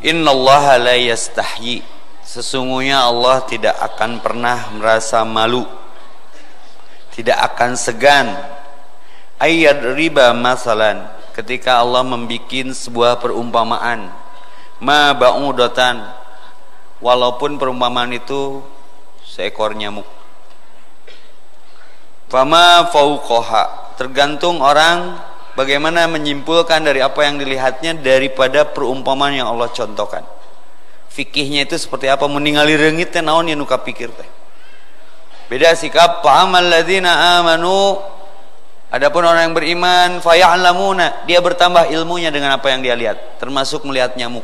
Innallaha la yastahyi, sesungguhnya Allah tidak akan pernah merasa malu, tidak akan segan ayyad riba masalan, ketika Allah membikin sebuah perumpamaan, ma ba'udatan, walaupun perumpamaan itu seekor nyamuk, fama fauqaha, tergantung orang bagaimana menyimpulkan dari apa yang dilihatnya daripada perumpamaan yang Allah contohkan. Fikihnya itu seperti apa, meningali reungit teh naon yang nuka pikir teh. Beda sikap fa'amal ladzina amanu, adapun orang yang beriman faya'lamuna, dia bertambah ilmunya dengan apa yang dia lihat, termasuk melihat nyamuk.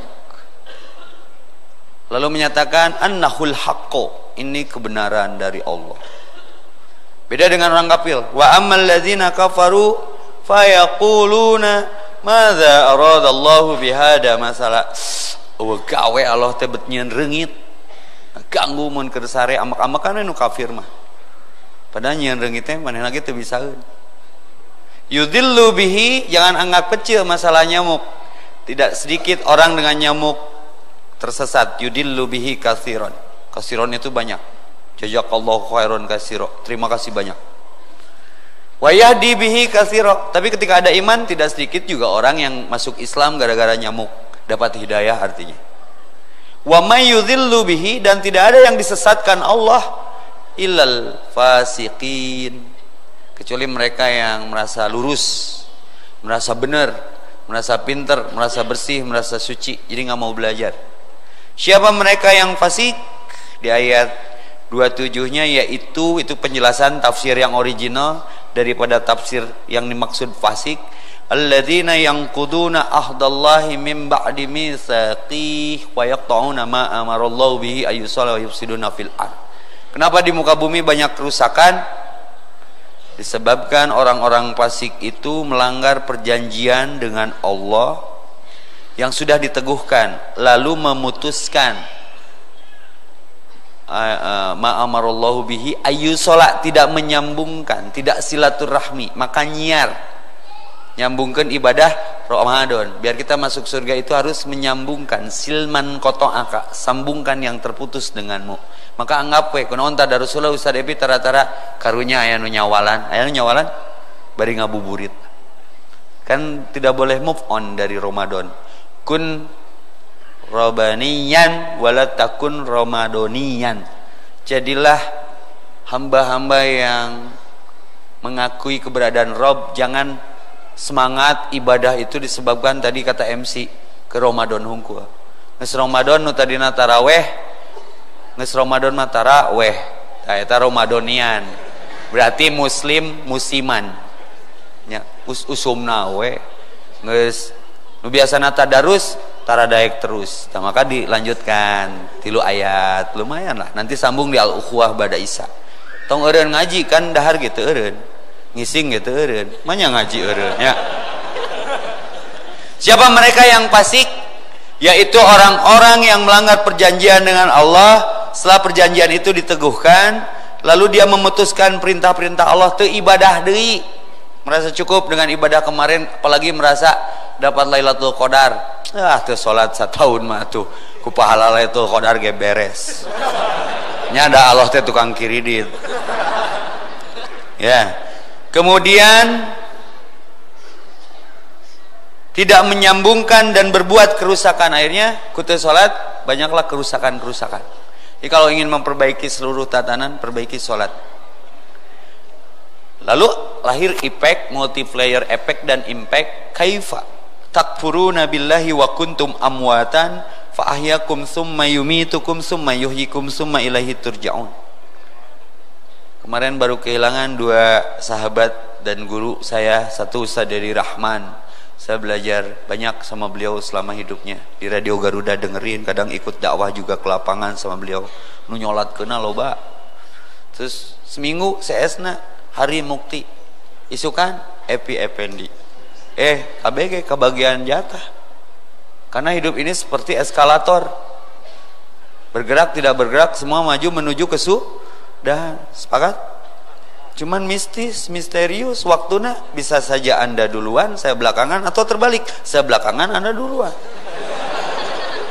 Lalu menyatakan annahul haqqo, ini kebenaran dari Allah. Beda dengan orang kafir, wa ammal ladzina kafaru fayaquluna madza aradallahu bihada masala. Gawe Allah teh bet nyieun reungit ganggu mun keur sare amak-amakan nu kafir mah, padahal nyieun reungit teh manehna ge teu bisaeun. Yudillu bihi, jangan anggap kecil masalah nyamuk, tidak sedikit orang dengan nyamuk tersesat. Yudillu bihi katsiran, katsiran itu banyak. Jazakallahu khairan katsira, terima kasih banyak. Wa yahdi bihi katsira, tapi ketika ada iman tidak sedikit juga orang yang masuk Islam gara-gara nyamuk, dapat hidayah artinya. Wa may yudhillu bihi, dan tidak ada yang disesatkan Allah illal fasiqin, kecuali mereka yang merasa lurus, merasa benar, merasa pintar, merasa bersih, merasa suci, jadi nggak mau belajar. Siapa mereka yang fasik? Di ayat 27-nya yaitu itu penjelasan tafsir yang original daripada tafsir yang dimaksud fasik. Alladzina yanquduna ahdallahi min ba'di mitsaqih wa yaqta'una ma amarallahu bihi ayyusalla wa yufsiduna fil ard. Kenapa di muka bumi banyak kerusakan? Disebabkan orang-orang fasik itu melanggar perjanjian dengan Allah yang sudah diteguhkan, lalu memutuskan ma'amarallahu bihi ayyusalla, tidak menyambungkan, tidak silaturahmi, maka nyiar, nyambungkan ibadah Ramadan. Biar kita masuk surga itu harus menyambungkan, silman qata'aka, sambungkan yang terputus denganmu. Maka anggap we kunaon tadarusula Ustaz Epi tara-tara karunya aya nu nyawalan, bari ngabuburit. Kan tidak boleh move on dari Ramadan. Kun robaniyan wala takun ramadoniyan, jadilah hamba-hamba yang mengakui keberadaan Rob. Jangan semangat ibadah itu disebabkan tadi kata MC ke Ramadan hungkul. Nges Ramadan nu tadina taraweh, nges Ramadan mah taraweh, eta Ramadonian, berarti muslim musiman nya usumna we nges nu biasana tadarus taradaek terus. Nah, maka dilanjutkan 3 ayat, lumayan lah, nanti sambung di al-ukhuwah bada isya. Tong eureun ngaji kan dahar gitu eureun, ngising gitu eureun, manya ngaji eureun ya. Siapa mereka yang fasik? Yaitu orang-orang yang melanggar perjanjian dengan Allah. Setelah perjanjian itu diteguhkan, lalu dia memutuskan perintah-perintah Allah, teu ibadah deui, merasa cukup dengan ibadah kemarin, apalagi merasa dapat Lailatul Qadar. Tuh salat satahun mah tuh ku pahala Lailatul Qadar ge beres. Nya ada Allah teh tukang kiridit. Ya. Kemudian tidak menyambungkan dan berbuat kerusakan, akhirnya kutu salat banyaklah kerusakan-kerusakan. Jadi kalau ingin memperbaiki seluruh tatanan, perbaiki salat. Lalu lahir efek, multiplier efek dan impact. Kaifa takfuruna billahi wa kuntum amwatan fa ahyakum summa yumitukum summa yuhyikum summa ilaihi turja'un. Kemarin baru kehilangan 2 sahabat dan guru saya, satu Ustaz dari Rahman. Saya belajar banyak sama beliau selama hidupnya. Di Radio Garuda dengerin, kadang ikut dakwah juga ke lapangan sama beliau. Nu nyolat keuna loba. Terus seminggu seesna hari mukti. Isukan Epi Effendi. KBG kebagian jatah. Karena hidup ini seperti eskalator. Bergerak tidak bergerak semua maju menuju ke dan sepakat. Cuman misterius waktunya, bisa saja Anda duluan, saya belakangan, atau terbalik, saya belakangan, Anda duluan.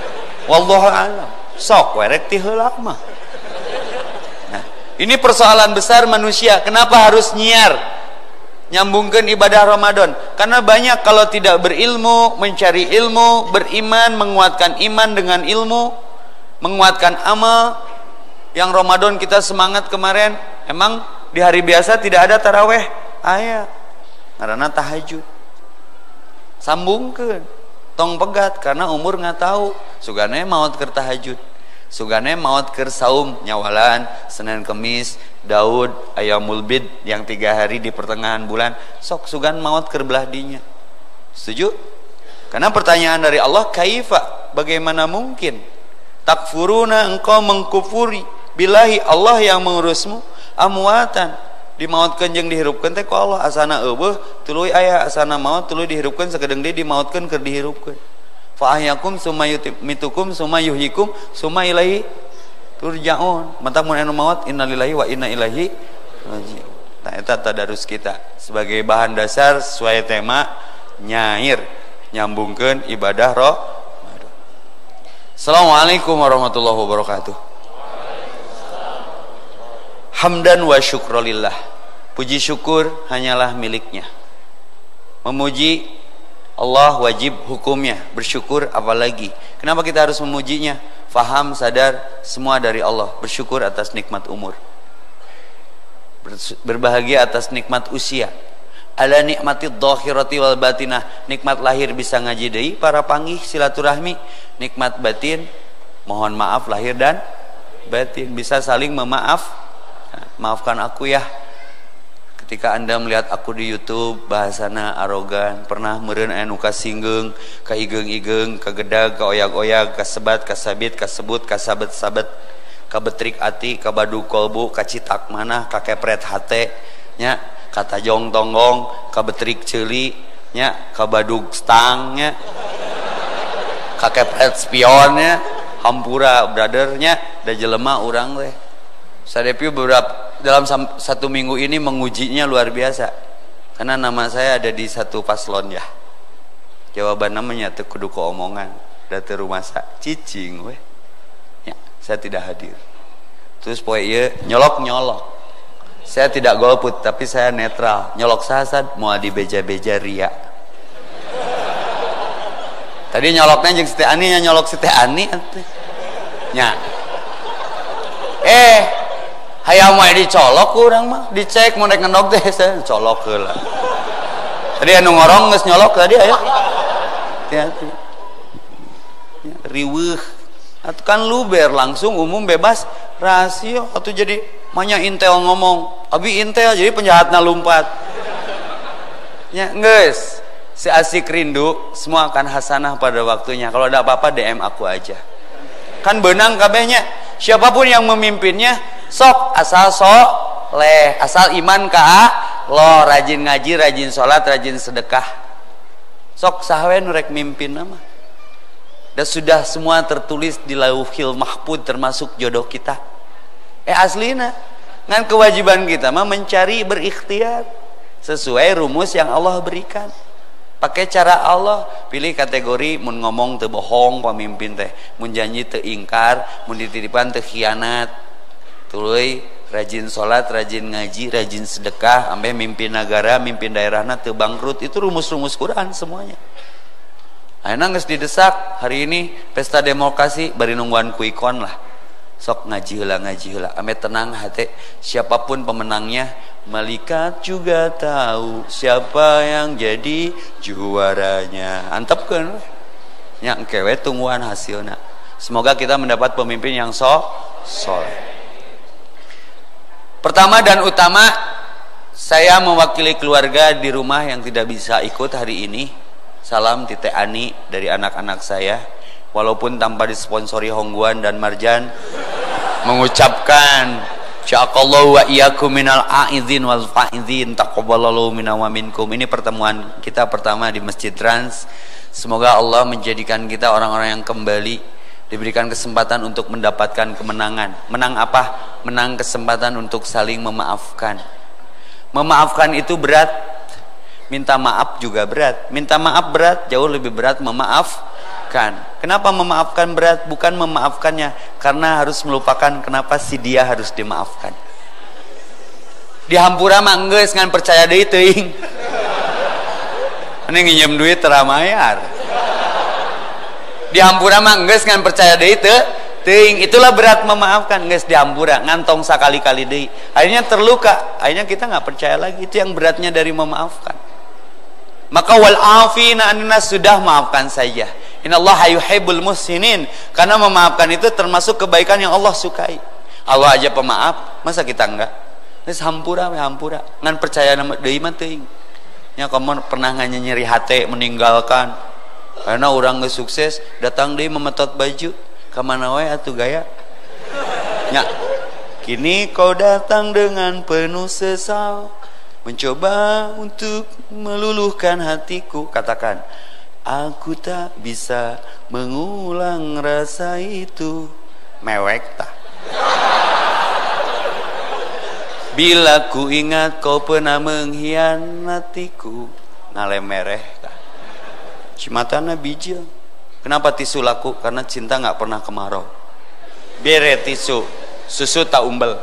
Wallahu a'lam. Sok werek ti heula mah. Nah, ini persoalan besar manusia. Kenapa harus nyiar? Nyambungkan ibadah Ramadan. Karena banyak kalau tidak berilmu, mencari ilmu, beriman, menguatkan iman dengan ilmu, menguatkan amal. Yang Ramadan kita semangat kemarin, emang di hari biasa tidak ada taraweh? Aya. Karena tahajud. Sambungkan. Tong pegat karena umur nggak tahu. Sugane maot keur tahajud. Sugane maot keur saum nyawalan Senin Kemis, Daud, Ayamul Bid yang 3 hari di pertengahan bulan. Sok sugan maot keur belah dinya. Setuju? Karena pertanyaan dari Allah, kaifa? Bagaimana mungkin? Takfuruna, engkau mengkufuri billahi, Allah yang mengurusmu, amwatan, dimautkeun jeung dihirupkeun teh ku Allah. Asana eueuh tuluy aya, asana maot tuluy dihirupkeun sakedeung deui dimautkeun keur dihirupkeun. Fa ahyakum summa yumitukum summa yuhyikum summa ilaihi turja'un. Mantap mun anu maot innalillahi wa inna ilaihi raji'un. Nah eta tadarus kita sebagai bahan dasar sesuai tema nyair nyambungkeun ibadah roh. Assalamualaikum warahmatullahi wabarakatuh. Hamdan wa syukrulillah. Puji syukur hanyalah miliknya. Memuji Allah wajib hukumnya, bersyukur apalagi. Kenapa kita harus memujinya? Faham, sadar, semua dari Allah. Bersyukur atas nikmat umur, berbahagia atas nikmat usia. Ala nikmatid dhahirati wal batinah, nikmat lahir bisa ngaji deui para panggih silaturahmi. Nikmat batin, mohon maaf lahir dan batin, bisa saling memaaf. Maafkan aku ya ketika Anda melihat aku di YouTube bahasana arogan, pernah meureun aya nu kasinggeung, ka igeung-igeung, ka gedag, ka oyag-oyag, ka sebat, ka sabit, ka sebut, ka sabet-sabet, ka betrik ati, ka badug kolbu, ka citak manah, ka kepret hate nya, ka tajong tonggong, ka betrik ceuli nya, ka badug stang nya, ka kepret spion nya, hampura brother nya, da jelema urang teh. Sadepi beberapa dalam 1 minggu ini mengujinya luar biasa. Karena nama saya ada di satu paslon ya. Jawaban namanya teu kudu ku omongan, da teu rumasa cicing we. Ya, saya tidak hadir. Terus poe ieu nyolok-nyolok. Saya tidak golput tapi saya netral. Nyolok sasad moal dibeja-beja ria. Tadi nyoloknya jeung si Teh Ani nya nyolok si Teh Ani atuh. Nya. Hayang mah dicolok urang mah, dicek mun rek ngendog teh saya colok heula. Tadi anu ngorong geus nyolok tadi aya. Hati-hati. Ya, riweuh. Atuh kan luber langsung umum bebas rahasia atuh jadi manya intel ngomong. Abi intel jadi penjahatna lumpat. Ya geus. Si asik rindu semua akan hasanah pada waktunya. Kalau ada apa-apa DM aku aja. Kan benang kabehnya. Siapapun yang memimpinnya sok asal soleh, asal iman ka lo, rajin ngaji, rajin sholat, rajin sedekah. Sok sahawe nu rek mimpin nama. Dan sudah semua tertulis di Lauhil Mahfuz termasuk jodoh kita. Aslina ngan kewajiban kita mah mencari berikhtiar sesuai rumus yang Allah berikan. Pakai cara Allah, pilih kategori mun ngomong teu bohong pamimpin teh, mun janji teu ingkar, mun dititipan teu khianat. Tuluy rajin salat, rajin ngaji, rajin sedekah, ampe mimpin negara, mimpin daerahna teu bangkrut. Itu rumus-rumus Quran semuanya. Ayeuna geus didesak hari ini pesta demokrasi bari nungguan kuikon lah. Sok ngaji heula, ame tenang hati. Siapapun pemenangnya, malaikat juga tahu siapa yang jadi juaranya. Antepkeun nya engke we tungguan hasilna. Semoga kita mendapat pemimpin yang soleh. Pertama dan utama, saya mewakili keluarga di rumah yang tidak bisa ikut hari ini. Salam Tite Ani dari anak-anak saya. Walaupun tanpa disponsori Hongguan dan Marjan, mengucapkan syaqallahu wa iyyakum minal a'idzin wal fa'idzin taqabbalallahu minna wa minkum. Ini pertemuan kita pertama di Masjid Trans. Semoga Allah menjadikan kita orang-orang yang kembali diberikan kesempatan untuk mendapatkan kemenangan. Menang apa? Menang kesempatan untuk saling memaafkan. Memaafkan itu berat. Minta maaf juga berat. Minta maaf berat, jauh lebih berat memaafkan. memaafkan. Kenapa memaafkan berat? Bukan memaafkannya, karena harus melupakan kenapa si dia harus dimaafkan. Dihampura mah geus ngan percaya deui teuing. Ini nginjem duit teramayar. Dihampura mah geus ngan percaya deui teuing. Itulah berat memaafkan, geus dihampura ngantong sakali-kali deui. Akhirnya terluka, akhirnya kita nggak percaya lagi. Itu yang beratnya dari memaafkan. Maka wal afina annas, sudah maafkan saja. Innallaha yuhibbul muhsinin. Karena memaafkan itu termasuk kebaikan yang Allah sukai. Allah aja pemaaf, masa kita enggak? Geus hampura we hampura. Ngan percaya nama deui mah teuing. Nya kamu pernah nyeri hate meninggalkan. Karena orang geus sukses, datang deui memetot baju. Ka mana wae atuh gaya? Nya kini kau datang dengan penuh sesal, mencoba untuk meluluhkan hatiku. Katakan, aku tak bisa mengulang rasa itu. Mewek tak? Bila ku ingat kau pernah mengkhianatiku. Ngalemereh tak? Cimatana bijil. Kenapa tisu laku? Karena cinta nggak pernah kemarau. Bere tisu, susu tak umbel.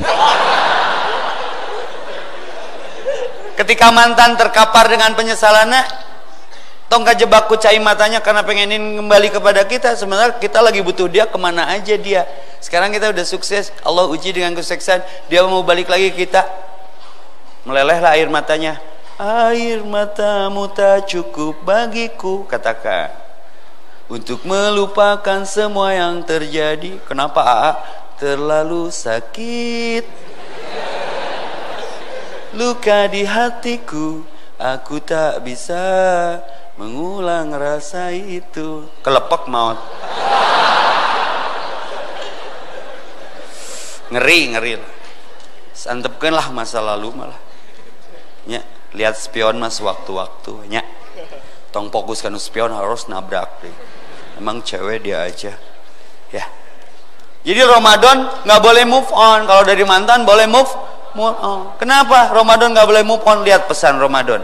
Ketika mantan terkapar dengan penyesalannya, tong kajebak ku cai matanya karena pengenin kembali kepada kita. Sebenarnya kita lagi butuh dia, kemana aja dia. Sekarang kita udah sukses, Allah uji dengan kesuksesan, dia mau balik lagi kita. Melelehlah air matanya. Air matamu tak cukup bagiku, katakan, untuk melupakan semua yang terjadi. Kenapa AA? Terlalu sakit luka di hatiku, aku tak bisa mengulang rasa itu. Kelepek maut. Ngeri. Santepkeunlah masa lalu malah. Nya, lihat spion mas waktu-waktu. Nya, tong fokus kan spion harus nabrak deh. Emang cewek dia aja. Ya. Jadi Ramadan nggak boleh move on. Kalau dari mantan boleh move on. Kenapa Ramadan nggak boleh move on? Lihat pesan Ramadan.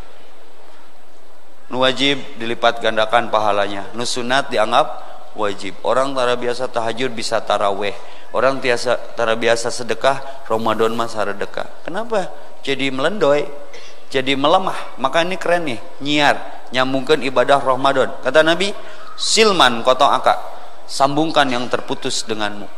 Nu wajib dilipat gandakan pahalanya. Nu sunat dianggap wajib. Orang tara biasa tahajud bisa taraweh. Orang tara biasa sedekah, Ramadan mah saredekah. Kenapa? Jadi melendoy, jadi melemah. Maka ini keren nih, nyiar, nyambungkan ibadah Ramadan. Kata Nabi, silman kotong aka, sambungkan yang terputus denganmu.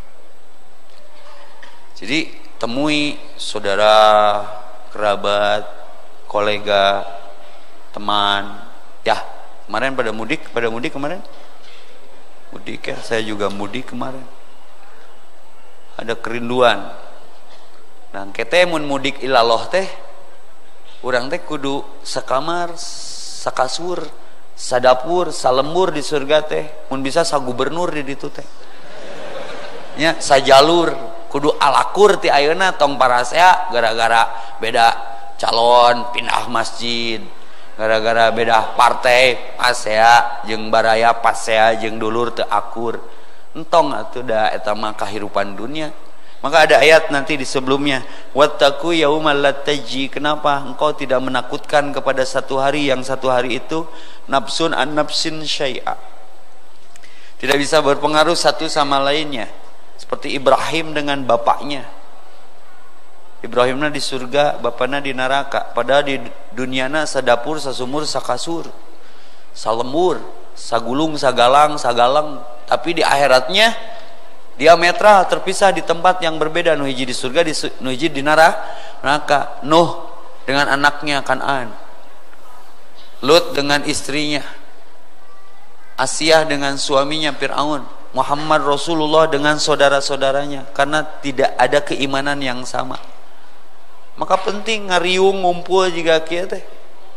Jadi temui saudara, kerabat, kolega, teman. Ya, kemarin pada mudik kemarin. Mudik ya, saya juga mudik kemarin. Ada kerinduan. Nah, kita mun mudik ilallah teh, urang teh kudu sakamar, sakasur, sadapur, salembur di surga teh. Mun bisa sagubernur di ditu teh. Nya sajalur, kudu alakur ti ayeuna tong parasea gara-gara beda calon pindah masjid, gara-gara beda partai pasea jeung baraya pasea jeung dulur teu akur. Entong atuh da eta mah kahirupan dunia. Maka ada ayat nanti di sebelumnya, wattaqu yaumal lataji. Kenapa engkau tidak menakutkan kepada satu hari yang satu hari itu nafsun an nafsin syai'a, tidak bisa berpengaruh satu sama lainnya. Seperti Ibrahim dengan bapaknya. Ibrahimna di surga, bapaknya di neraka. Padahal di duniana sadapur, sasumur, sakasur, salembur, sagulung, sagalang. Tapi di akhiratnya diametral, terpisah di tempat yang berbeda. Nu hiji di surga, nu hiji di neraka. Nuh dengan anaknya Kan'an, Lut dengan istrinya, Asiyah dengan suaminya Fir'aun, Muhammad Rasulullah dengan saudara-saudaranya, karena tidak ada keimanan yang sama. Maka penting ngariung ngumpul jika kieu teh.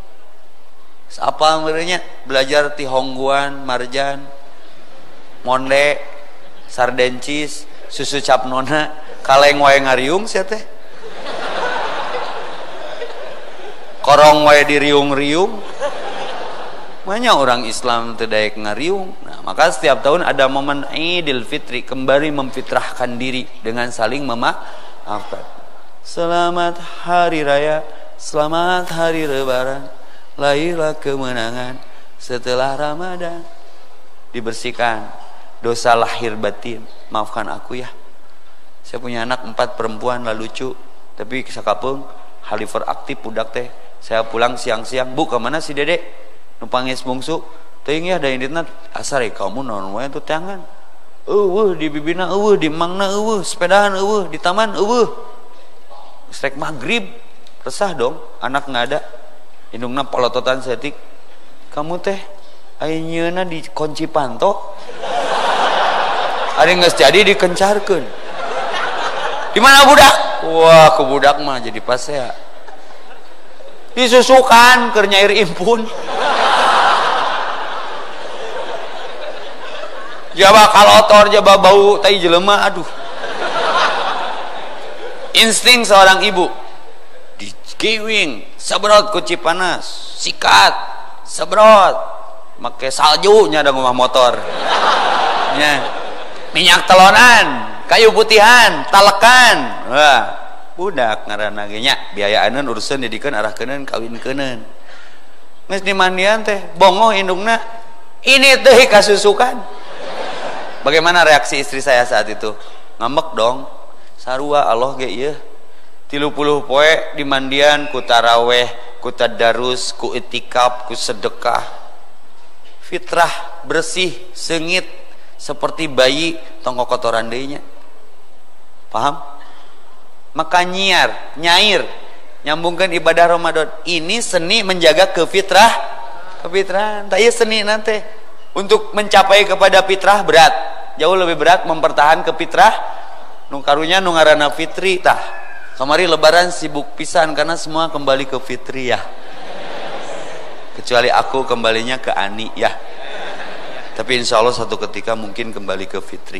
Apa merenya belajar ti Hongguan, Marjan, Monde, sardencis, susu cap nona, kaleng wae ngariung sia teh. Korong wae diriung-riung. Banyak orang Islam teu daek ngariung. Nah, maka setiap tahun ada momen Idul Fitri, kembali memfitrahkan diri dengan saling memaafkan. Selamat hari raya, selamat hari lebaran, lahirlah kemenangan setelah Ramadan. dibersihkan dosa lahir batin, maafkan aku ya, saya punya anak 4 perempuan lah lucu, tapi sakapung haliver aktif budak teh, saya pulang siang-siang, bu kemana si dedek numpangis bungsu teuing ya da inditna asar kamu naon wae tuh tangan di bibina di mangna sepedahan di taman strek maghrib, resah dong anak nggak ada, indungna polototan setik, kamu teh ayeuna di kunci panto ada nggak jadi dikencarkan, di mana budak? Wah ke budak mah jadi pas ya disusukan keur nyair impun, jaba kalotor jaba bau tai jelema, aduh. Insting seorang ibu digiwing sebrot ku Cipanas, sikat sebrot make salju nya da ngomah motor nya, minyak telonan, kayu putihan, talekan, wah budak ngaranna ge nya biayaaneun urusan didikeun arahkeuneun kawinkeunun, geus dimandian teh bongoh indungna ini teh kasusukan. Bagaimana reaksi istri saya saat itu? Ngambek dong, sarua Allah ge ieu 30 poe dimandian ku taraweh, ku tadarus, ku itikaf, ku sedekah, fitrah bersih sengit seperti bayi tong kotoran deui nya, paham? Maka nyair nyambungkan ibadah Ramadan ini seni menjaga kefitrahan. Tak iya seni nanti untuk mencapai kepada fitrah berat, jauh lebih berat mempertahan kefitrah nu karunya nu ngaranna fitri tah. Kamari lebaran sibuk pisan karena semua kembali ke fitri ya, kecuali aku kembalinya ke ani ya, tapi insya Allah satu ketika mungkin kembali ke fitri.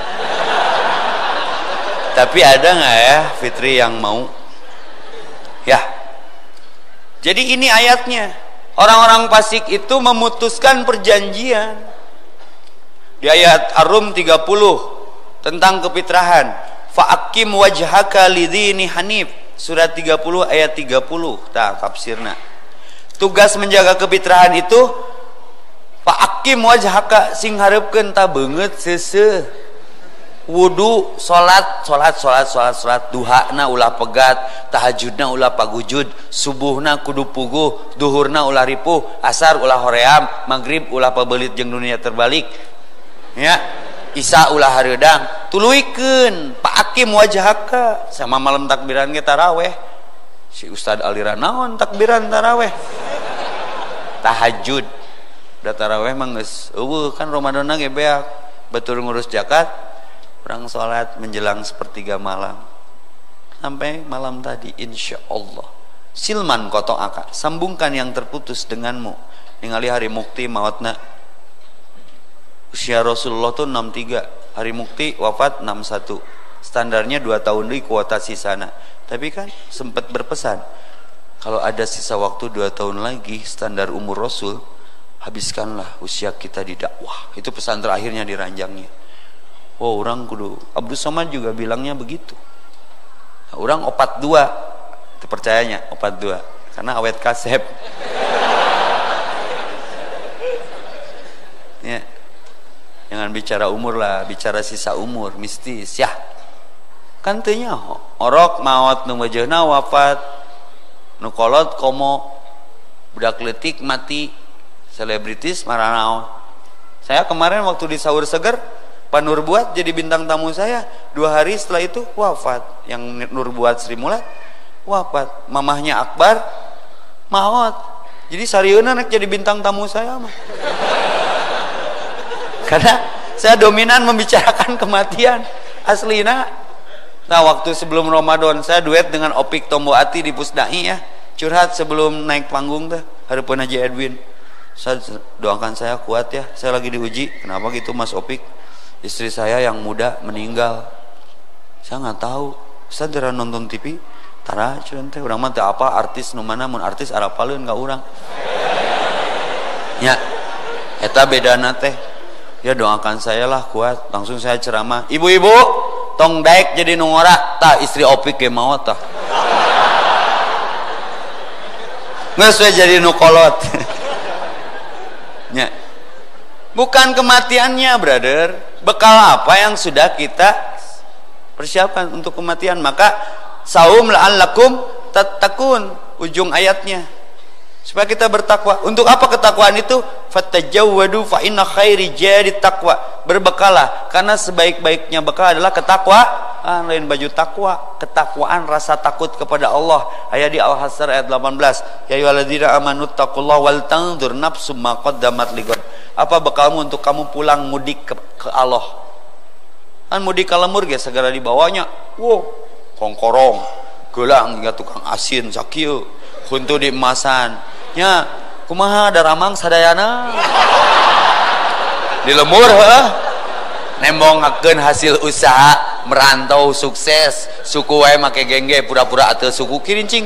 Tapi ada nggak ya fitri yang mau? Ya. Jadi ini ayatnya. Orang-orang fasik itu memutuskan perjanjian. Di ayat Ar-Rum 30 tentang kefitrahan. Fa'akim wajhaka lidini hanif. Surat 30 ayat 30. Tah tafsirna. Tugas menjaga kefitrahan itu fa'akim wajhaka sing hareupeun ta beungeut seuseuh. Wudu, salat duhana ulah pegat, tahajudna ulah pagujud, subuhna kudu puguh, duhurna ulah ripuh, asar ulah hoream, maghrib ulah pabelit jeung dunia terbalik ya, isya ulah hareudang. Tuluikeun paakim wajhaka sama malam takbiran ge taraweh. Si Ustad aliran naon takbiran taraweh? Tahajud. Da taraweh mah geus eueuh kan Ramadanna ge beak, betul ngurus zakat. Orang sholat menjelang sepertiga malam sampai malam tadi, insya Allah silman kotong aka, sambungkan yang terputus denganmu. Ningali hari mukti mautna, usia Rasulullah tuh 63, hari mukti wafat 61, standarnya 2 tahun di kuota sisana. Tapi kan sempat berpesan kalau ada sisa waktu 2 tahun lagi standar umur Rasul, habiskanlah usia kita di dakwah. Itu pesan terakhirnya di ranjangnya. Oh orang kudu, Abdul Somad juga bilangnya begitu. Orang opat 2, itu percayanya opat 2 karena awet kasep. Ya, jangan bicara umur lah, bicara sisa umur mistis ya. Kan teu nyaho, orok maot nu wajahna wafat, nu kolot komo, budak leutik mati, selebritis maranaon. Saya kemarin waktu di sahur seger, Pak Nur Buat jadi bintang tamu saya. 2 hari setelah itu wafat. Yang Nur Buat Sri Mulat wafat. Mamahnya Akbar maot. Jadi sarieuna nek jadi bintang tamu saya mah. Karena saya dominan membicarakan kematian aslina. Nah waktu sebelum Ramadan saya duet dengan Opik Tomboati di Pusdai ya, curhat sebelum naik panggung tuh hareupeun Haji Edwin. Saya doakan saya kuat ya, saya lagi diuji. Kenapa gitu Mas Opik? Istri saya yang muda meninggal. Saya nggak tahu. Saya tidak nonton TV. Tara cuman teh urang mah teu apa artis nu mana mun artis arapaleun ka urang. Ya. Eta bedana teh. Ya doakan saya lah kuat. Langsung saya ceramah. Ibu-ibu, tong daek jadi nu ngora. Tah istri Opik ge maot tah. Geus we jadi nu kolot. Nya. Bukan kematiannya, brother. Bekal apa yang sudah kita persiapkan untuk kematian. Maka saum la'allakum tattaqun, ujung ayatnya, supaya kita bertakwa. Untuk apa ketakwaan itu? Fatajawwadu fa inna khairi jadi takwa. Berbekalah, karena sebaik-baiknya bekal adalah ketakwaan. Lain baju takwa, ketakwaan, rasa takut kepada Allah. Ayat di Al-Hasr ayat 18. Ya ayyuhalladzina amanu taqullaha wal tanzur nafsum ma qaddamat lighad. Apa bekalmu untuk kamu pulang mudik ke Allah? Kan mudik ka lemur ge segera dibawanya. Wow, kongkorong, gelang hingga tukang asin sakieu, huntu di emasan. Nya, kumaha daramang sadayana? Di lemur heuh. Nembongakeun hasil usaha, merantau sukses, suku wae make gengge pura-pura ateu suku kirincing.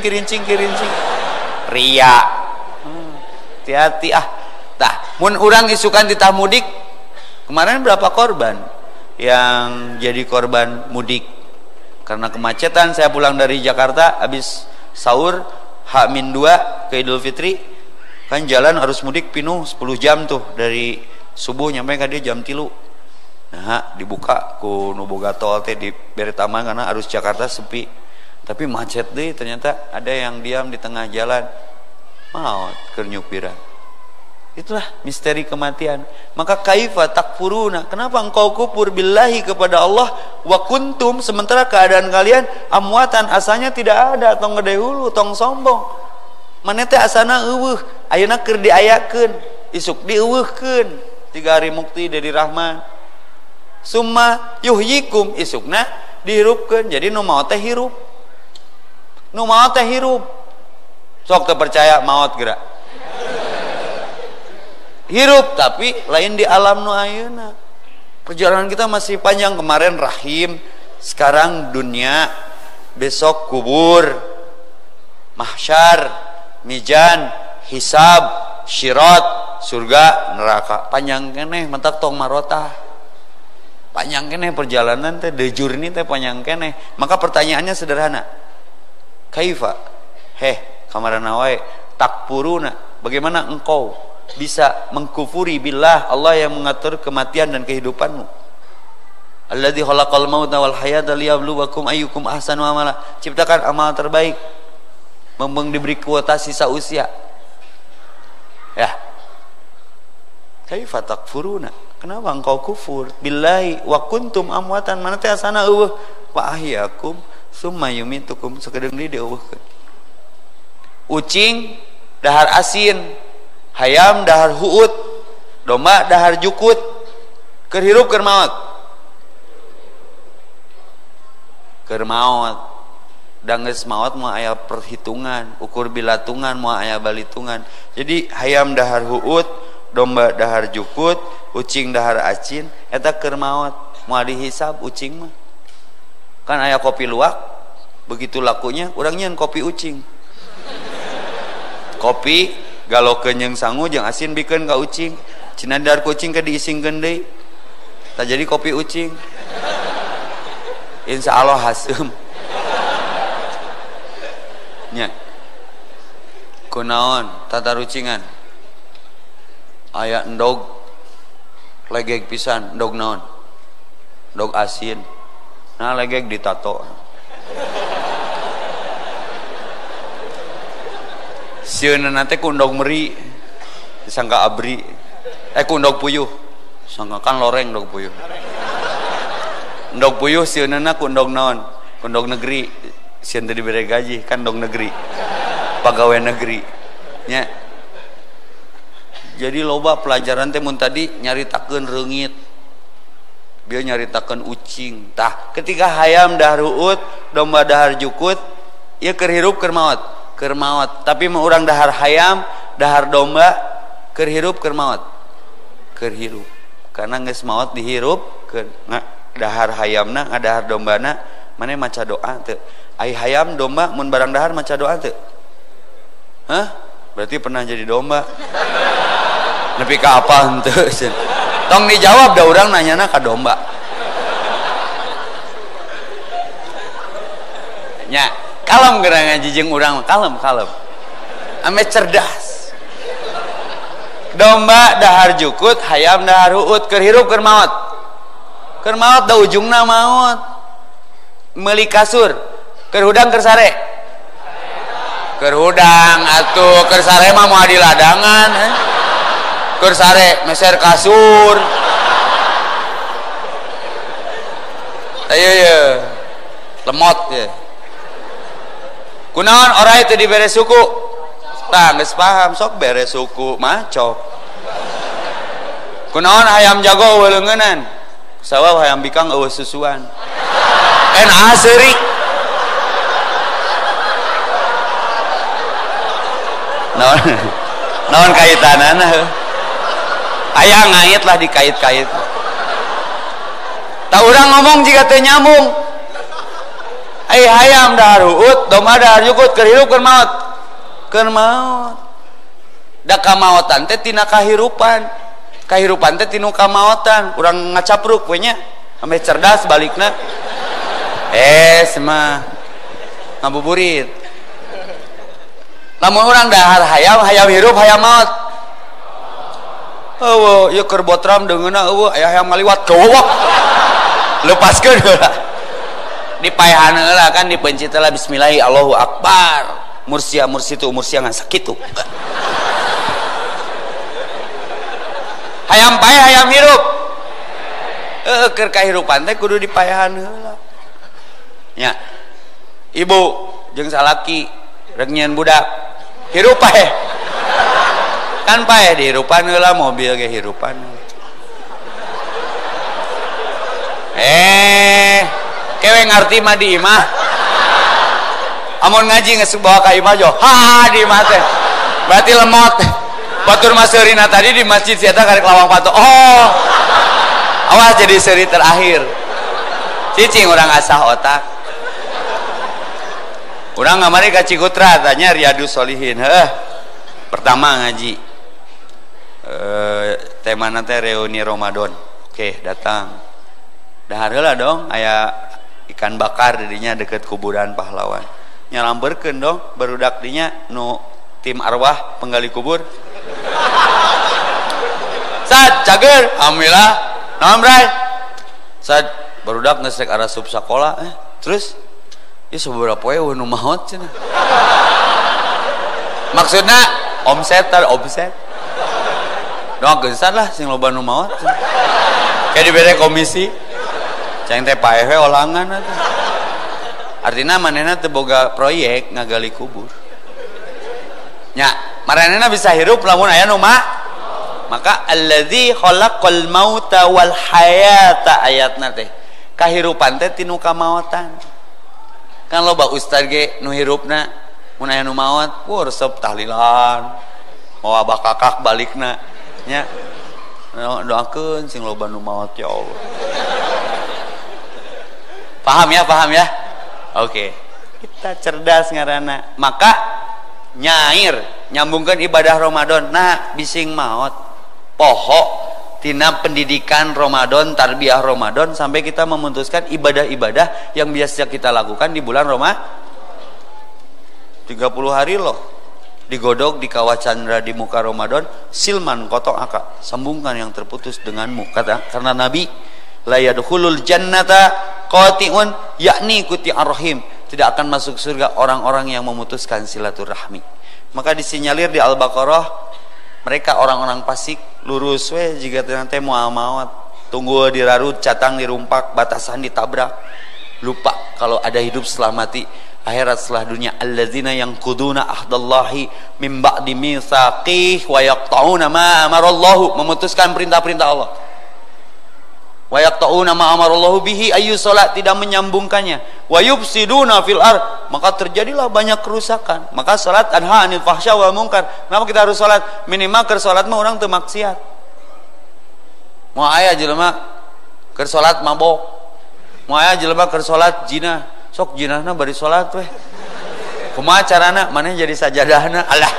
Ria. Hati-hati ah. Tah, mun urang isukan ditah mudik, kemarin berapa korban yang jadi korban mudik karena kemacetan? Saya pulang dari Jakarta habis sahur H-2 ke Idul Fitri, kan jalan arus mudik penuh 10 jam tuh, dari subuh nyampe ka dia jam 3. Nah, dibuka ku nu boga tol teh di Beretama karena arus Jakarta sepi. Tapi macet deh, ternyata ada yang diam di tengah jalan. Maut keur nyupiran. Itulah misteri kematian. Maka kaifa takfuruna, kenapa engkau kufur billahi kepada Allah, wa kuntum, sementara keadaan kalian amwatan, asalnya tidak ada, tong gede hulu, tong sombong. Maneh teh asana eueuh, ayeuna keur diayakeun, isuk dieuweuhkeun, 3 hari mukti dari Rahman. Summa yuhyikum, isukna dihirupkeun. Jadi nu maot teh hirup. Nu maot teh hirup. Sok teu percaya maot geura. Hirup, tapi lain di alam nu ayeuna. Perjalanan kita masih panjang. Kemarin rahim, sekarang dunia, besok kubur, mahsyar, mizan, hisab, syirat, surga, neraka. Panjang keneh mentak tong marotah. Panjang keneh perjalanan teh, the journey teh panjang keneh. Maka pertanyaannya sederhana. Kaifa? Kamarana wae takfuruna. Bagaimana engkau bisa mengkufuri billah, Allah yang mengatur kematian dan kehidupanmu. Alladzi khalaqal mauta wal hayata liyabluwakum ayyukum ahsanu amala. Ciptakan amal terbaik, membeng diberi kuota sisa usia. Ya. Kaifa takfuruna? Kenapa engkau kufur billahi wa kuntum amwatan? Mana teh asana eueuh wa ahyakum summa yumitukum, sakedeung deui dieuweuhkeun. Ucing dahar asin, hayam dahar huut, domba dahar jukut, keur hirup keur maot. Keur maot. Da geus maot moal aya perhitungan, ukur bilatungan moal aya balitungan. Jadi hayam dahar huut, domba dahar jukut, ucing dahar acin, eta keur maot. Moal dihisab ucing mah. Kan aya kopi luwak, begitu lakunya urang nyeun kopi ucing. Kopi galokeun jeung sangu jeung asin bikeun ka ucing. Cina dar kucing ke diisingkeun deui. Tak jadi kopi ucing. Insyaallah haseum. Nya. Kunaon tata rucingan? Aya endog legeg pisan, endog naon? Endog asin. Nah legeg ditato. Sieunna teh ku endog meri, disangka abri. Ku endog puyuh. Sangka kan loreng endog puyuh. Endog puyuh sieunna ku endog naon? Ku endog negeri. Sieun teh dibere gaji kan endog negeri. Pegawai negeri. Nya. Jadi loba pelajaran teh mun tadi nyaritakeun reungit. Bieu nyaritakeun ucing. Tah, ketika hayam dahar huut, domba dahar jukut, ieu keur hirup keur maot. Keur maot. Tapi mau urang dahar hayam, dahar domba, keur hirup keur maot. Keur hirup. Karena geus maot dihirup, keur dahar hayamna, ngadahar dombana, mane maca doa teu? Ai hayam domba mun barang dahar maca doa teu? Hah? Berarti pernah jadi domba. Nepi ka apa henteu? Tong dijawab da urang nanyana ka domba. Nya, kalem gerangan jijing urang, kalem. Ame cerdas. domba dahar jukut, hayam dahar huut, keur hirup keur maot. Keur maot da ujungna maot. Meuli kasur, keur hudang keur sare. Keur hudang atuh, keur sare mah moal di ladangan. Keur sare meser kasur. Ayo ya. Lemot ya. Kunaon orang itu dibere suku? Tah geus paham, sok bere suku mah cok. Kunaon hayam jago eueuh leungeunnan? Sabab hayam bikang eueuh susuan. Nah seurik. Naon kaitanana heuh? Aya ngait lah dikait-kait. Tak urang ngomong jika teu nyambung. Hayam dahar huut, domba dahar jukut, keur hirup keur maot. Keur maot. Da kamaotan teh tina kahirupan. Kahirupan teh tinu kamaotan. Urang ngacapruk we nya. Ame cerdas balikna. Semah ngabuburit. Lamun urang dahar hayam hirup, hayam maot. Eueuh, ieu keur botram deungeunna eueuh aya hayam ngaliwat gowok. Lepaskeun heula. Dipaehan heula kan dipenci teh bismillahi Allahu akbar. Mursia ngan sakitu. Hayam pae hayam hirup. Keur kahirupan teh kudu dipaehan heula. Nya. Ibu jeung salaki rek nyieun budak. Hirup pae. Kan pae dihirupan heula mobil ge hirupan. Kewe ngarti mah di imah. Amun ngaji geus bawa ka imah jo. Di imah teh. Berarti lemot. Batur mah seurina tadi di masjid sia teh karek lawang patok. Awas jadi seuri terakhir. Cicing urang asah otak. Urang ngamari ka Cikutra tanya Riyadus Sholihin. Pertama ngaji. Temana teh reuni Ramadan. Oke, datang. Dahar heula dong aya ikan bakar didinya deket kuburan pahlawan. Nyalamberkeun dong barudak dinya nu tim arwah penggali kubur. Sad cager alhamdulillah naon bray. Sad barudak geus rek arasup sakola terus ieu sabaraha poe nu maot cenah. Maksudna omset. Doang geunsan lah sing loba nu maot. Kayak dibere komisi. Cang teh pae we olangan atuh. Artina manehna teu boga proyek ngagali kubur. Nya, maranehna bisa hirup lamun aya nu maka alladzi khalaqal mauta wal hayata ayatna teh. Kahirupan teh tinu kamaotan. Kan loba ustaz ge nu hirupna mun aya nu maot, resep tahlilan. Moal bakakak balikna nya. Doakeun sing loba nu maot ya Allah. Paham ya? Oke. Kita cerdas ngaranna. Maka nyair nyambungkan ibadah Ramadan. Nah, bising maot. Poho tina pendidikan Ramadan, tarbiyah Ramadan sampai kita memutuskan ibadah-ibadah yang biasa kita lakukan di bulan Ramadan. 30 hari loh. Digodok di kawah candra di muka Ramadan, silman kotok aka, sambungkan yang terputus denganmu. Karena Nabi la yadkhulul jannata qati'un yakni quti'ar rahim, tidak akan masuk surga orang-orang yang memutuskan silaturahmi. Maka disinyalir di Al-Baqarah mereka orang-orang fasik lurus we jika teh moal maot, tunggu dirarut, catang dirumpak, batasan ditabrak, lupa kalau ada hidup setelah mati, akhirat setelah dunia. Alladzina yanquduna ahdallahi min ba'di mitsaqih wa yaqta'una ma amarallahu, memutuskan perintah-perintah Allah. Wa yaqta'una ma amarallahu bihi ayyu salat, tidak menyambungkannya. Wa yufsiduna fil ard, maka terjadilah banyak kerusakan. Maka salat anha anil fahsya wal munkar. Kenapa kita harus salat? Minimal keur salat mah urang teu maksiat. Moal aya jelema keur salat mabok. Moal aya jelema keur salat zina. Sok jinahna bari salat weh. Kumaha carana? Maneh jadi sajadahna. Alah.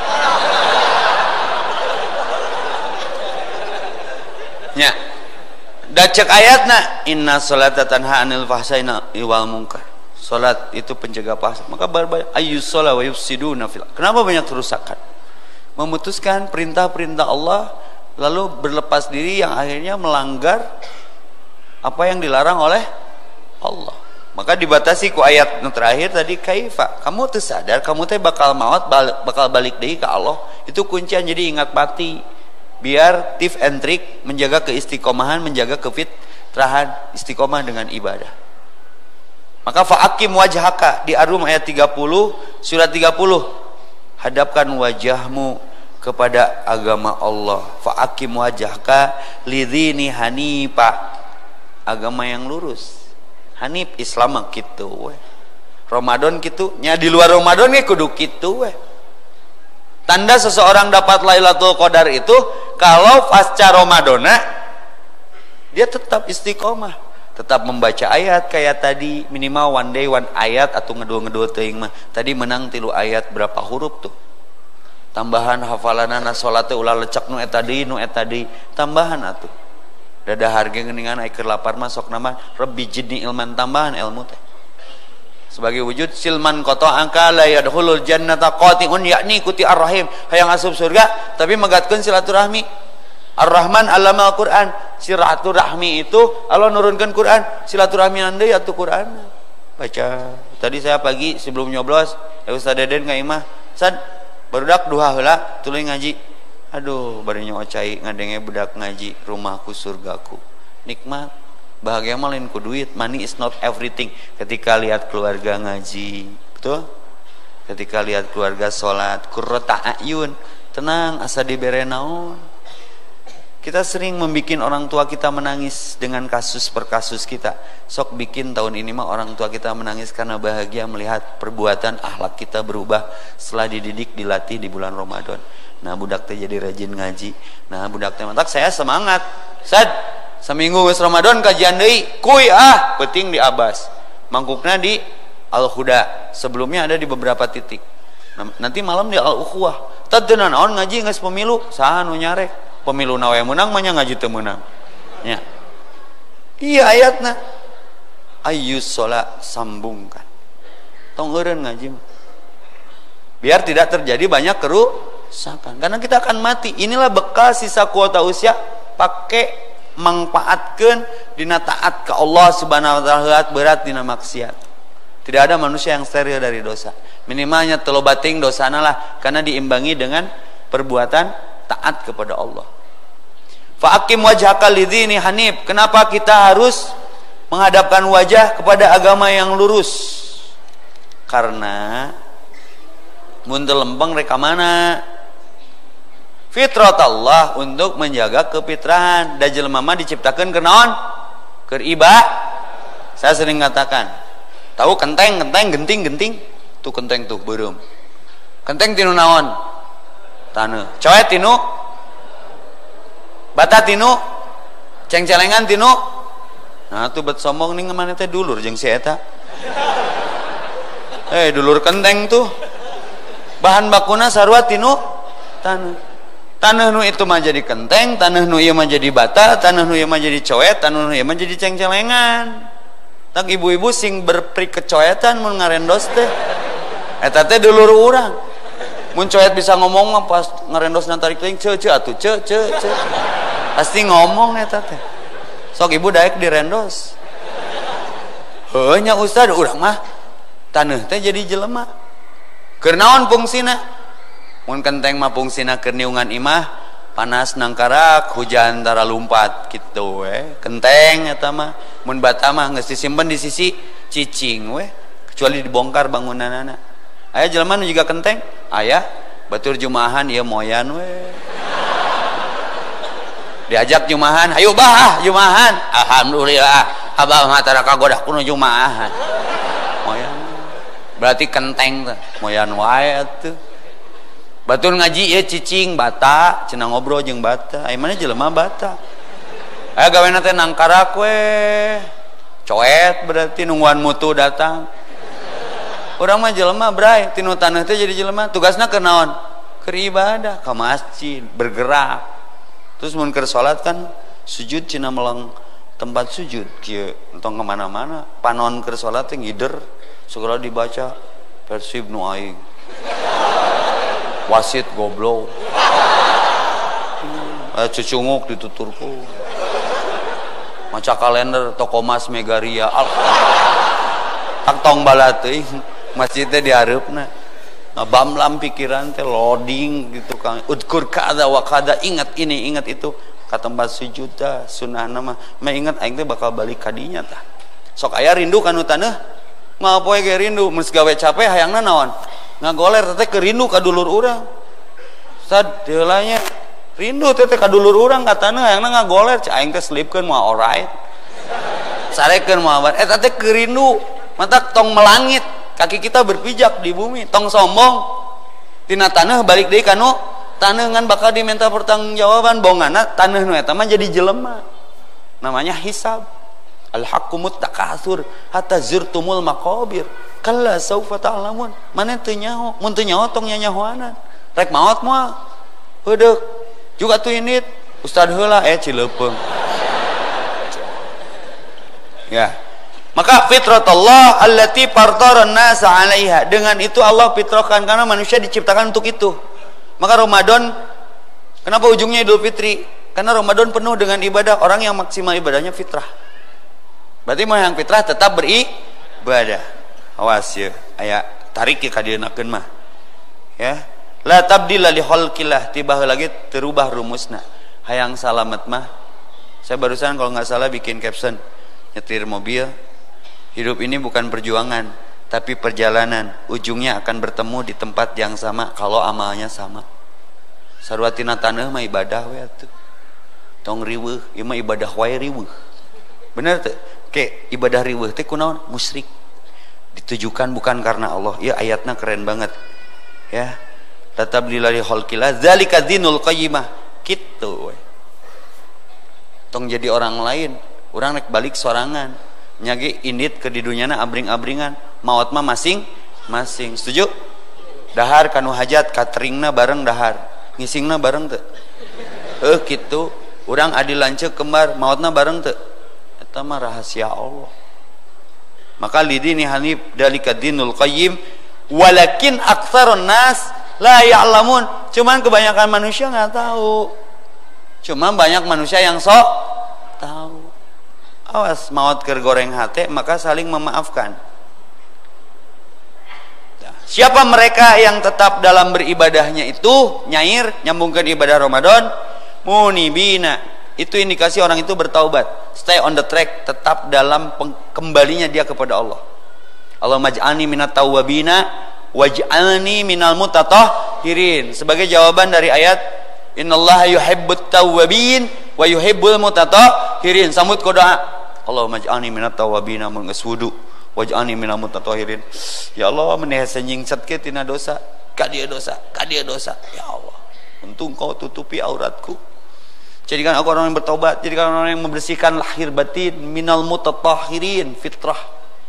Nya. Da cek ayatna inna sholata tanha anil fahsai wal munkar. Salat itu pencegah fahsya. Maka banyak ayyus shalah wa yufsiduna fil. Kenapa banyak kerusakan? Memutuskan perintah-perintah Allah lalu berlepas diri yang akhirnya melanggar apa yang dilarang oleh Allah. Maka dibatasi ku ayat yang terakhir tadi, kaifa, kamu tuh sadar kamu teh bakal maut, bakal balik deui ke Allah. Itu kuncian. Jadi ingat pati, biar tips and trick menjaga keistiqomahan, menjaga kefitrahan, istiqomah dengan ibadah. Maka fa'akim wajhaka di Ar-Rum ayat 30, surat 30, hadapkan wajahmu kepada agama Allah. Fa'akim wajhaka lidzini hanifa, agama yang lurus. Hanif Islam gitu we. Ramadan gitu nya, di luar Ramadan ge kudu kitu we. Tanda seseorang dapat Lailatul Qadar itu kalau pasca Ramadana dia tetap istiqomah, tetap membaca ayat kayak tadi, minimal one day one ayat atau ngedua teuing mah. Tadi menang 3 ayat, berapa huruf tuh? Tambahan hafalanana salat teh ulah lecek nu eta deui, tambahan atuh. Dada harga geningan aiker lapar masuk nama Rabbi jidni ilman, tambahan ilmu teh. Sebagai wujud silman koto angka la yadkhulul jannata qati'un, yakni kuti ar-rahim, hayang asup surga tapi megatkeun silaturahmi. Ar-Rahman allama al-Quran, silaturahmi itu Allah nurunkan Quran, silaturahmi andai atuh Quran. Baca. Tadi saya pagi sebelum nyoblos, Ustaz Deden ka imah, Ustaz, barudak duha heula tuluy ngaji. Aduh, barinya ocai ngadenge budak ngaji, rumahku surgaku. Nikmat, bahagia mah lain ku duit. Money is not everything. Ketika lihat keluarga ngaji, betul? Ketika lihat keluarga sholat, qurrata a'yun, tenang, asa dibere naon. Kita sering membikin orang tua kita menangis dengan kasus per kasus kita. Sok bikin tahun ini mah orang tua kita menangis karena bahagia melihat perbuatan akhlak kita berubah setelah dididik, dilatih di bulan Ramadan. Nah budak teh jadi rajin ngaji. Nah budak teh mantak, saya semangat. Sad, seminggu wis Ramadan kajian deui. Kuy penting di Abbas. Mangkukna di Al-Huda. Sebelumnya ada di beberapa titik. Nanti malam di Al-Ukhuwah. Tad teu naon ngaji geus pemilu, saha nu nyarek? Pemilu na we menang mah nya ngaji teu meunang. Nya. Iya ayatna. Ayyus sholat, sambungkan. Tong eureun ngaji mah. Biar tidak terjadi banyak kerusakan, karena kita akan mati. Inilah bekal sisa kuota usia, pakai manfaatkan dina taat ke Allah Subhanahu wa taala, berat dina maksiat. Tidak ada manusia yang steril dari dosa. Minimalnya telo bating dosana lah, karena diimbangi dengan perbuatan taat kepada Allah. Fa'akim wajhaka lidzini hanif. Kenapa kita harus menghadapkan wajah kepada agama yang lurus? Karena mun teu lempeng rek ka mana? Fitrat Allah, untuk menjaga kefitrahan. Da jelema mah diciptakeun keur naon? Keur ibadah. Saya sering katakan, tahu kenteng, genting. Tuh kenteng tuh beureum. Kenteng tinu naon? Taneuh. Coet tinu? Bata tinu? Ceng-celengan tinu? Nah tuh bet sombong nih ngamana teh dulur jeung si eta. Dulur kenteng tuh. Bahan bakuna sarua tinu taneuh. Taneuh nu itu mah jadi kenteng, taneuh nu ieu mah jadi bata, taneuh nu ieu mah jadi coet, taneuh nu ieu mah jadi ceng-celengan. Tak ibu-ibu sing berprik kecoetan mun ngarendos teh. Eta teh dulur urang. Mun coet bisa ngomong mah pas ngarendos tarik teuing ce atuh ce. Pasti ngomong eta teh. Sok ibu daek direndos. Heuh nya Ustaz, urang mah taneuh teh jadi jelema. Keur naon fungsina? Mun kenteng mah fungsina keur niungan imah, panas nangkarak, hujan tara lumpat kitu we. Kenteng eta mah. Mun bata mah geus disimpen di sisi cicing we, kecuali dibongkar bangunanana. Aya jelema nu juga kenteng? Aya. Batur jumaahan ieu moyan we. Diajak jumaahan, "Hayu bah, jumaahan." Alhamdulillah, abah mah tara kagodah kuno jumaahan. Moyan. Berarti kenteng teh, moyan wae atuh. Batur ngaji ieu cicing bata, cenah ngobrol jeung bata. Aya mana jelema bata? Aya gawena teh nangkarak we. Coet berarti nungguan mutu datang. Urang mah jelema bray, tinu taneuh teh jadi jelema, tugasna keur naon? Keur ibadah, ka masjid, bergerak. Terus mun keur salat kan sujud cenah melang tempat sujud kieu, entong ka mana-mana. Panon keur salat teh ngider, segera dibaca Persib nu aing. Wasit goblok. cucunguk dituturku maca kalender toko mas Megaria tak tong bala teuing masjid teh dihareupna ngabamlam pikiran teh loading gitu Kang udkur kada wa kada ingat ini ingat itu ka tempat sujud tah sunahna mah ingat aing teh bakal balik ka dinya tah sok aya rindu kanu taneuh ngapoe ge rindu mun gawe capek hayangna naon ngagoler teh ke rindu ka dulur urang sad deulanya rindu teh ka dulur urang katana hayangna ngagoler cai aing teh selipkeun moal alright sarekeun moal eta teh kerindu mata tong melangit kaki kita berpijak di bumi tong sombong tina taneuh balik deui kanu taneuh ngan bakal diminta pertanggungjawaban bongana taneuh nu eta mah jadi jelema namanya hisab al haqqumut takatsur hatta zurtumul maqabir kalla saufa ta'lamun mane teu nyaho mun teu nyaho tong nyanyahoanan rek maot moal heudeuk juga tuh ini Ustad heula Cilepeung ya maka fitratullah allati fartaran nasa 'alaiha dengan itu Allah fitrahkan karena manusia diciptakan untuk itu maka Ramadan kenapa ujungnya Idul Fitri karena Ramadan penuh dengan ibadah orang yang maksimal ibadahnya fitrah berarti mau yang fitrah tetap beribadah awas ya aya tarik ka dieuneukeun mah ya la tabdila li khalqillah tibah lagi terubah rumusna hayang salamet mah saya barusan kalau nggak salah bikin caption nyetir mobil hidup ini bukan perjuangan tapi perjalanan ujungnya akan bertemu di tempat yang sama kalau amalnya sama sarua tina taneuh mah ibadah we atuh tong riweuh ieu mah ibadah wae riweuh bener teu ke ibadah riweuh teh kunaon musyrik ditujukan bukan karena Allah ya ayatnya keren banget ya tatabdila li khalqillah zalika dinul qayyimah kitu we tong jadi orang lain urang rek balik sorangan nyage indit ke di dunyana abring-abringan maot mah masing-masing setuju dahar kanu hajat cateringna bareng dahar ngisingna bareng teu kitu urang adi lanceuk kembar maotna bareng teu eta mah rahasia Allah maka lidini hanif dalika dinul qayyim walakin aktsarun nas la ya'lamun cuman kebanyakan manusia nggak tahu cuman banyak manusia yang sok tahu awas maot keur goreng hate maka saling memaafkan siapa mereka yang tetap dalam beribadahnya itu nyair nyambungkan ibadah Ramadan munibina itu indikasi orang itu bertaubat stay on the track tetap dalam kembalinya dia kepada Allah Allahumma ij'alni minat tawwabina waj'alni minal mutatahhirin sebagai jawaban dari ayat innallaha yuhibbut tawwabin wa yuhibbul mutatahhirin samut ku doa Allahumma ij'alni minat tawwabina mun geus wudu waj'alni minal mutatahhirin ya Allah meneh nyingsetkeun tina dosa ka dieu dosa ya Allah untung kau tutupi auratku jadikan aku orang yang bertobat jadikan orang yang membersihkan lahir batin minal mutatahhirin fitrah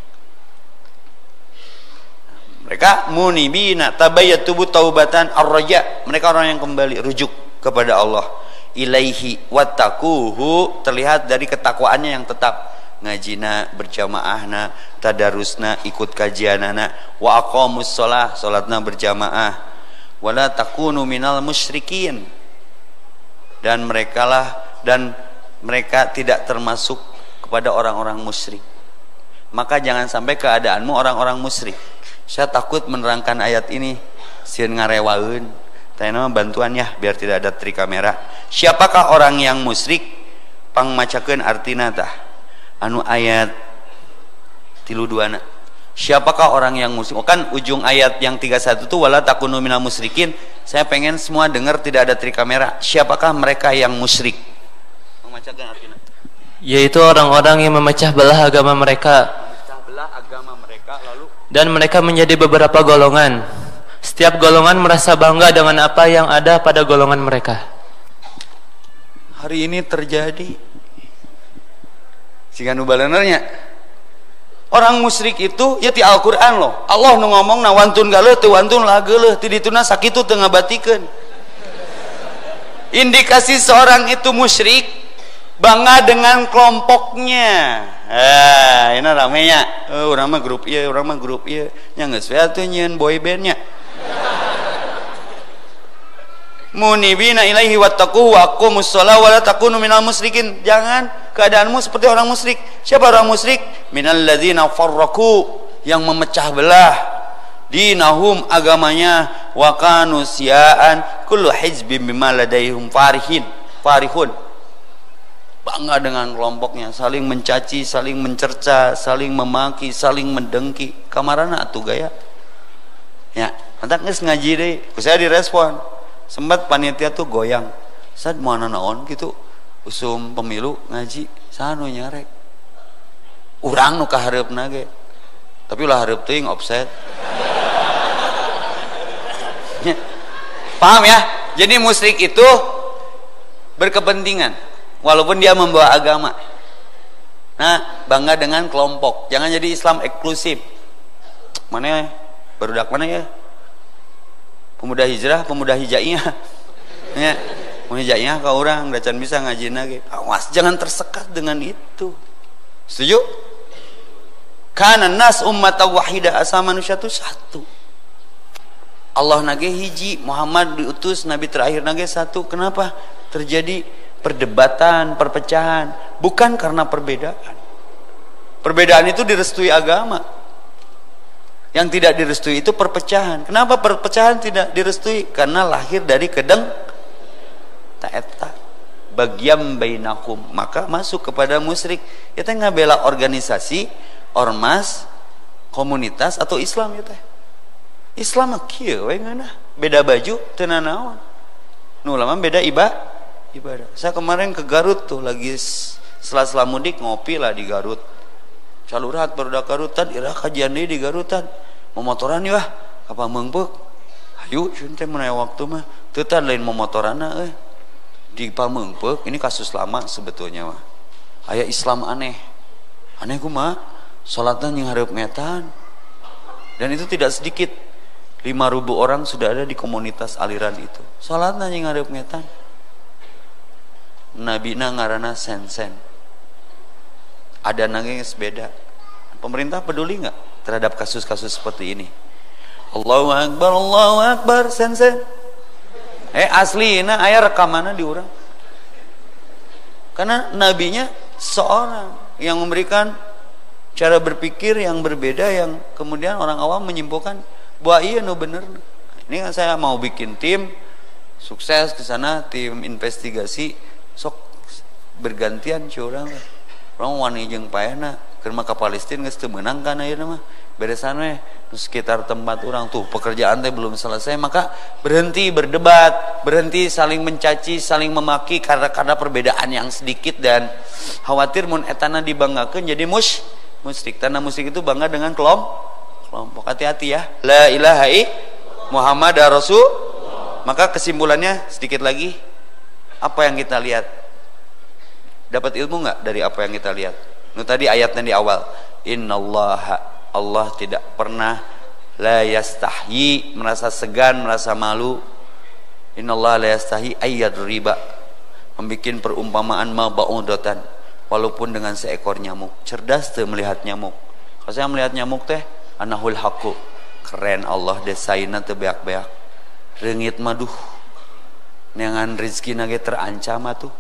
mereka munibina tabayyatu taubatan ar-raja mereka orang yang kembali rujuk kepada Allah ilaihi wattaquhu terlihat dari ketakwaannya yang tetap ngajina berjamaahna tadarusna ikut kajianana wa aqamus shalah salatna berjamaah wala takunu minal musyrikin dan mereka tidak termasuk kepada orang-orang musyrik maka jangan sampai keadaanmu orang-orang musyrik saya takut menerangkan ayat ini sieun ngarewaeun tanya bantuan ya biar tidak ada trik kamera siapakah orang yang musyrik pangmacakeun artina tah anu ayat 32 siapakah orang yang musyrik kan ujung ayat yang 31 itu wala takunu minal musyrikin saya pengen semua dengar tidak ada trik kamera siapakah mereka yang musyrik pangmacakeun artina yaitu orang-orang yang memecah belah agama mereka lalu dan mereka menjadi beberapa golongan setiap golongan merasa bangga dengan apa yang ada pada golongan mereka. Hari ini terjadi. Siga nu balenernya. Orang musyrik itu ya ti Al-Qur'an loh. Allah nu ngomong na wantun galeuh teu wantun lageuleuh ti dituna sakitu teu ngabatikeun. Indikasi seorang itu musyrik bangga dengan kelompoknya. Ini ramenya. Urang mah grup ieu, urang mah grup ieu. Nya geus we atuh nyieun boy bandnya. munibina ilaihi wattaqu wa aqimus shalah wa la takunu minal musyrikin. Jangan keadaanmu seperti orang musyrik. Siapa orang musyrik? Minal ladzina farraqu, yang memecah belah dinahum, agamanya, wa kanu siaan kullu hizbin bima ladaihim farihun. Bangga dengan kelompoknya, saling mencaci, saling mencerca, saling memaki, saling mendengki. Kamarana atuh gaya. Ya, entak geus ngaji deui. Ku saya direspon. Sempat panitia tuh goyang. Sad moana naon gitu. Usum pemilu ngaji, sanu nyarek. Urang nu kahareupna ge. Tapi ulah hareup teuing offset. Ya. Paham ya? Jadi musyrik itu berkepentingan walaupun dia membawa agama. Nah, bangga dengan kelompok. Jangan jadi Islam eksklusif. Mana ya? Barudak mana ya? Pemuda hijrah, pemuda hijaiyah. Ya, mau hijaiyah ka urang da can bisa ngajina ge. Awas jangan tersekat dengan itu. Setuju? Kana nas ummatan wahida, asal manusia itu satu. Allah nage hiji, Muhammad diutus nabi terakhir nage satu. Kenapa terjadi perdebatan, perpecahan? Bukan karena perbedaan. Perbedaan itu direstui agama. Yang tidak direstui itu perpecahan. Kenapa perpecahan tidak direstui? Karena lahir dari kedeng ta'eta bagian bainakum. Maka masuk kepada musyrik. Ya teh ngabela organisasi, ormas, komunitas atau Islam ya teh. Islam mah kieu we ngeunah. Beda baju teu nanaon. Nu ulama beda ibadah. Saya kemarin ke Garut tuh lagi sela-sela mudik ngopi lah di Garut. Calurat barudak Garutan, irah kajian deui di Garutan. Momotoran yeuh ka Pameungpeuk. Hayu cun teh mun aya waktu mah teu tan lain momotoranna euy. Di Pameungpeuk ini kasus lama sebetulnya mah. Aya Islam aneh. Aneh kumaha? Salatna nying hareup ngetan. Dan itu tidak sedikit. 5.000 orang sudah ada di komunitas aliran itu. Salatna nying hareup ngetan. Nabina ngaranna Sensen. Ada nangis beda. Pemerintah peduli nggak terhadap kasus-kasus seperti ini? Allahu Akbar, Sensen. Asli, nah ayah rekamannya di urang. Karena nabinya seorang yang memberikan cara berpikir yang berbeda, yang kemudian orang awam menyimpulkan bahwa iya no bener. Ini kan saya mau bikin tim sukses ke sana, tim investigasi, sok bergantian curang. Orang wani jeung paehna keur ka Palestina geus teu meunang kan ayeuna mah. Beresan we sekitar tempat orang tuh pekerjaan teh belum selesai, maka berhenti berdebat, berhenti saling mencaci, saling memaki karena perbedaan yang sedikit, dan khawatir mun etana dibanggakeun jadi musyrik. Karena musyrik itu bangga dengan kelompok. Hati-hati ya. La ilaha illallah Muhammadar Rasul. Maka kesimpulannya sedikit lagi, apa yang kita lihat? Dapat ilmu nggak dari apa yang kita lihat? Nah, tadi ayatnya di awal, innallaha, Allah tidak pernah, la yastahyi, merasa segan, merasa malu. Innallaha la yastahyi ayyadriba, membikin perumpamaan ma ba'udatan, walaupun dengan seekor nyamuk. Cerdas tuh melihat nyamuk. Kalau saya melihat nyamuk teh anahul haqqu, keren Allah desainna teu beak-beak. Reungit maduh neangan rezeki nage terancam atuh.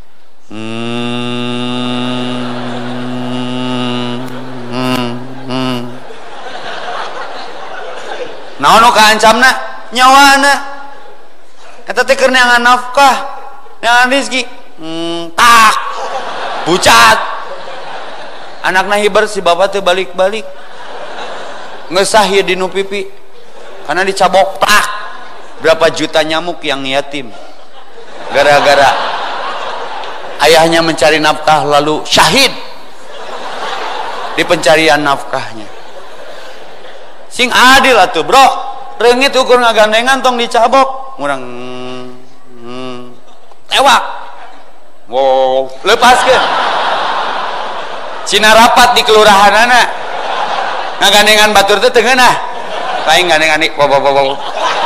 Naon nu kaancamna? Nyawana. Eta teh keur neangan nafkah, neangan rezeki. Tak. Bucat. Anakna hibar si bapak teh balik-balik. Ngesah ieu dinu pipi. Karena dicabok tak. Berapa juta nyamuk yang yatim. Gara-gara ayahnya mencari nafkah lalu syahid di pencarian nafkahnya. Sing adil atuh bro, reungit ukur ngagandengan tong dicabok ngurang tewak. Wow, lepaskeun. Cina rapat di kelurahanana ngagandengan batur teh teu ngeunah. Paing gandengan di wow.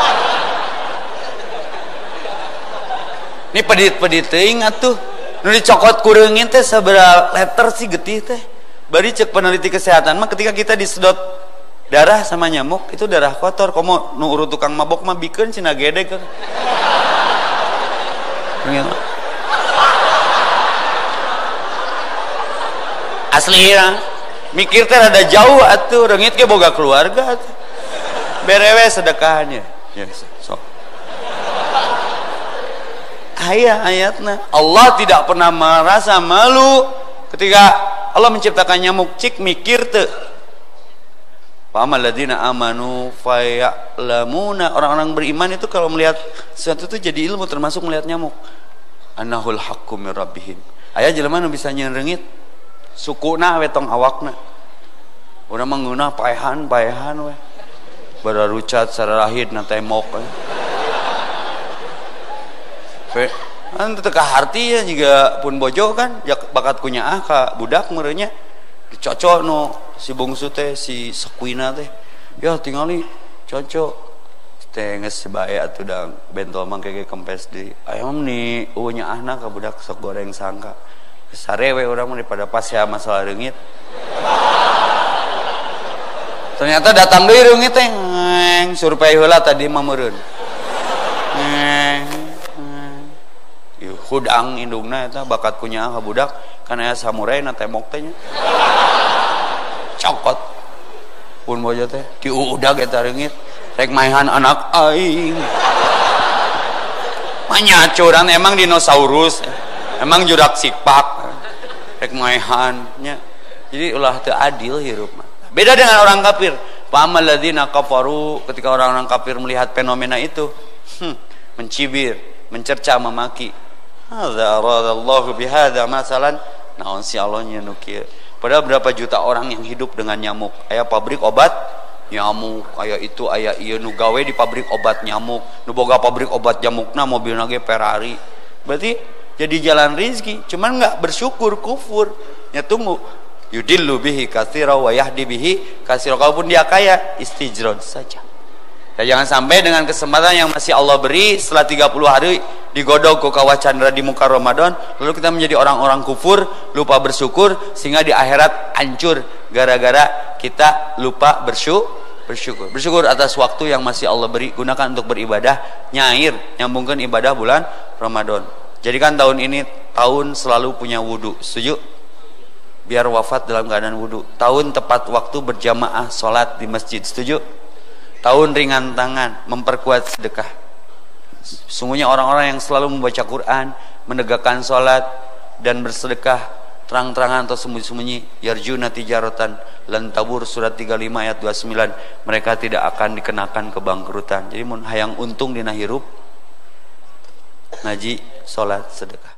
Ini pedit-pedit teuing atuh. Nu dicokot ku reungit teh sabaraha liter sih getih teh. Bari cek peneliti kesehatan mah ketika kita disedot darah sama nyamuk itu darah kotor. Komo nu urut tukang mabok mah bikeun cina gede ke. Asli ya. Mikir teh rada jauh atuh, reungit ge boga keluarga atuh. Berewe sedekahnya. Ya, sok. Ayatna Allah tidak pernah merasa malu ketika Allah menciptakan nyamuk. Cik mikir teu. Fa'amal ladzina amanu faya'lamuna, orang-orang beriman itu kalau melihat sesuatu itu jadi ilmu, termasuk melihat nyamuk. Annahul haqqu mir rabbihim. Aya jelema nu bisa nyeun reungit sukuna we tong awakna. Urang mah ngeunah paehan we. Bararucat sararahid na temok. Kan teu kaharti ya juga pun bojo kan bakat kunyah ka budak meureunnya dicocok nu si bungsu teh si Sakwina teh ya tingali cocok teh geus bae atuh dang bentol mangke ge kempes di ayam ni eueunya ahna ka budak sok goreng sangka sarewe urang mah daripada pas ya masalah reungit. Ternyata datang deui reungit teh survei heula tadi mah meureun. Hudang indungna eta bakat kunyah ka budak kan aya samurai na temok teh nya. Cokot pun bojo teh diudag eta reungit rek maehan anak aing. Manya curang emang dinosaurus, emang Jurassic Park rek maehan nya. Jadi ulah teu adil hirup mah. Beda dengan orang kafir. Fa'amal ladzina kafaru, ketika orang-orang kafir melihat fenomena itu, mencibir, mencerca, memaki. Hadza aradallahu bihadza masalan, naon si Allah nya nu kieu. Padahal berapa juta orang yang hidup dengan nyamuk. Aya pabrik obat nyamuk, aya itu aya ieu nu gawe di pabrik obat nyamuk, nu boga pabrik obat nyamukna mobilna ge Ferrari. Berarti jadi jalan rezeki, cuman enggak bersyukur, kufur. Ya tunggu. Yudillu bihi katsira wa yahdi bihi katsira. Kalaupun dia kaya, istijron saja. Ya, jangan sampai dengan kesempatan yang masih Allah beri setelah 30 hari digodok ke kawah candra di muka Ramadan, lalu kita menjadi orang-orang kufur, lupa bersyukur, sehingga di akhirat hancur gara-gara kita lupa bersyukur. Bersyukur atas waktu yang masih Allah beri, gunakan untuk beribadah, nyair, nyambungkan ibadah bulan Ramadan. Jadikan tahun ini tahun selalu punya wudu. Setuju? Biar wafat dalam keadaan wudu. Tahun tepat waktu berjamaah sholat di masjid. Setuju? Tahun ringan tangan, memperkuat sedekah. Sungguhnya orang-orang yang selalu membaca Quran, menegakkan sholat dan bersedekah terang-terangan atau sembunyi-sembunyi, yarjuna tijaratan lan tabur, surat 35 ayat 29, mereka tidak akan dikenakan kebangkrutan. Jadi mun hayang untung dina hirup, ngaji, sholat, sedekah.